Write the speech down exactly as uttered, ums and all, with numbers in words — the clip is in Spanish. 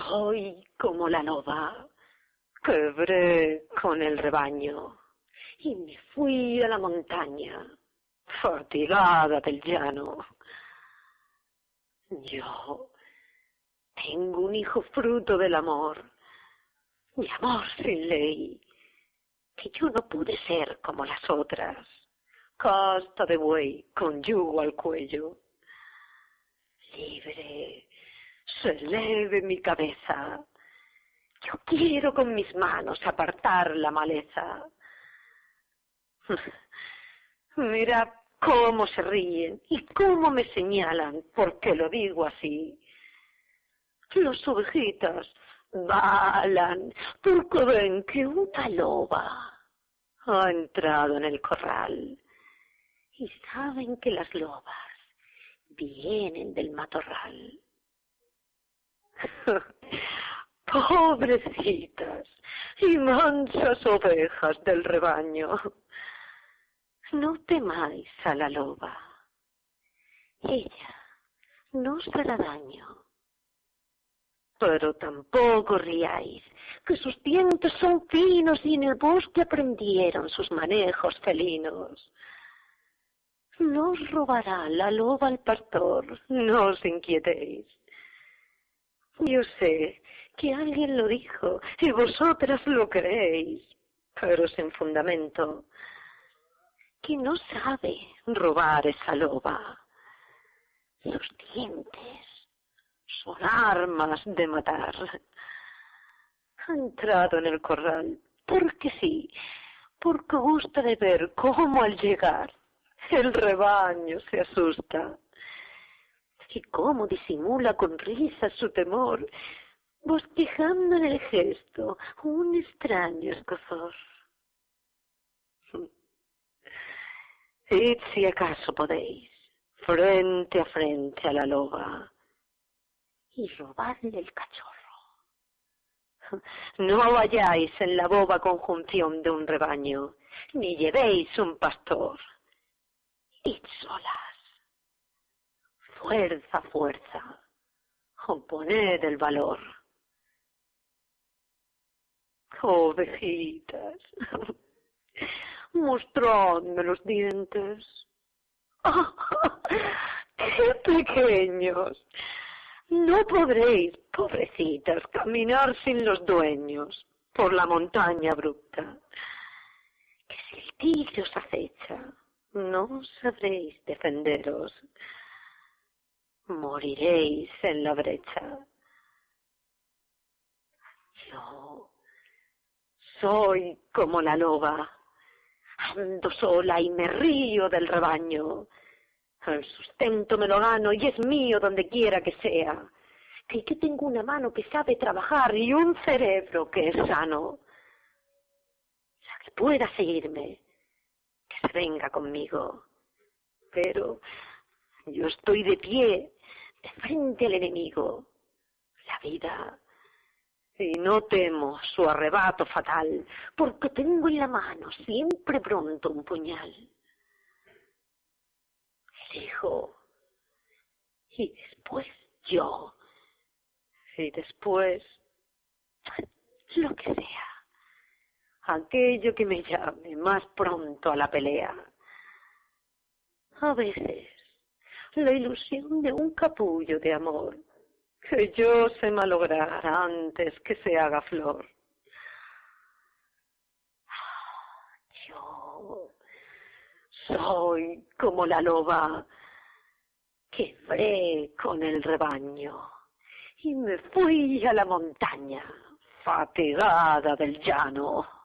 Soy como la loba, quebré con el rebaño y me fui a la montaña, fatigada del llano. Yo tengo un hijo fruto del amor, mi amor sin ley, que yo no pude ser como las otras, casta de buey con yugo al cuello. Libre, se eleve mi cabeza, yo quiero con mis manos apartar la maleza. Mira cómo se ríen y cómo me señalan porque lo digo así. Las ovejitas balan porque ven que una loba ha entrado en el corral y saben que las lobas vienen del matorral. Pobrecitas y mansas ovejas del rebaño, no temáis a la loba, ella no os hará daño. Pero tampoco riáis, que sus dientes son finos y en el bosque aprendieron sus manejos felinos. No os robará la loba al pastor, no os inquietéis. Yo sé que alguien lo dijo y vosotras lo creéis, pero sin fundamento, que no sabe robar esa loba. Sus dientes son armas de matar. Ha entrado en el corral porque sí, porque gusta de ver cómo al llegar el rebaño se asusta y cómo disimula con risas su temor, bosquejando en el gesto un extraño escozor. Id si acaso podéis, frente a frente a la loba, y robadle el cachorro. No vayáis en la boba conjunción de un rebaño, ni llevéis un pastor. Id solas. Fuerza, fuerza, oponed el valor. Ovejitas, mostradme los dientes. ¡Oh, qué pequeños! No podréis, pobrecitas, caminar sin los dueños por la montaña abrupta, que si el tigre os acecha, no sabréis defenderos. Moriréis en la brecha. Yo soy como la loba, ando sola y me río del rebaño. El sustento me lo gano y es mío donde quiera que sea. Que yo tengo una mano que sabe trabajar y un cerebro que es sano. La que pueda seguirme, que se venga conmigo. Pero yo estoy de pie, de frente al enemigo, la vida, y no temo su arrebato fatal, porque tengo en la mano siempre pronto un puñal. Elijo, y después yo, y después lo que sea, aquello que me llame más pronto a la pelea. A veces la ilusión de un capullo de amor que yo sé malograr antes que se haga flor. Yo soy como la loba, quebré con el rebaño y me fui a la montaña, fatigada del llano.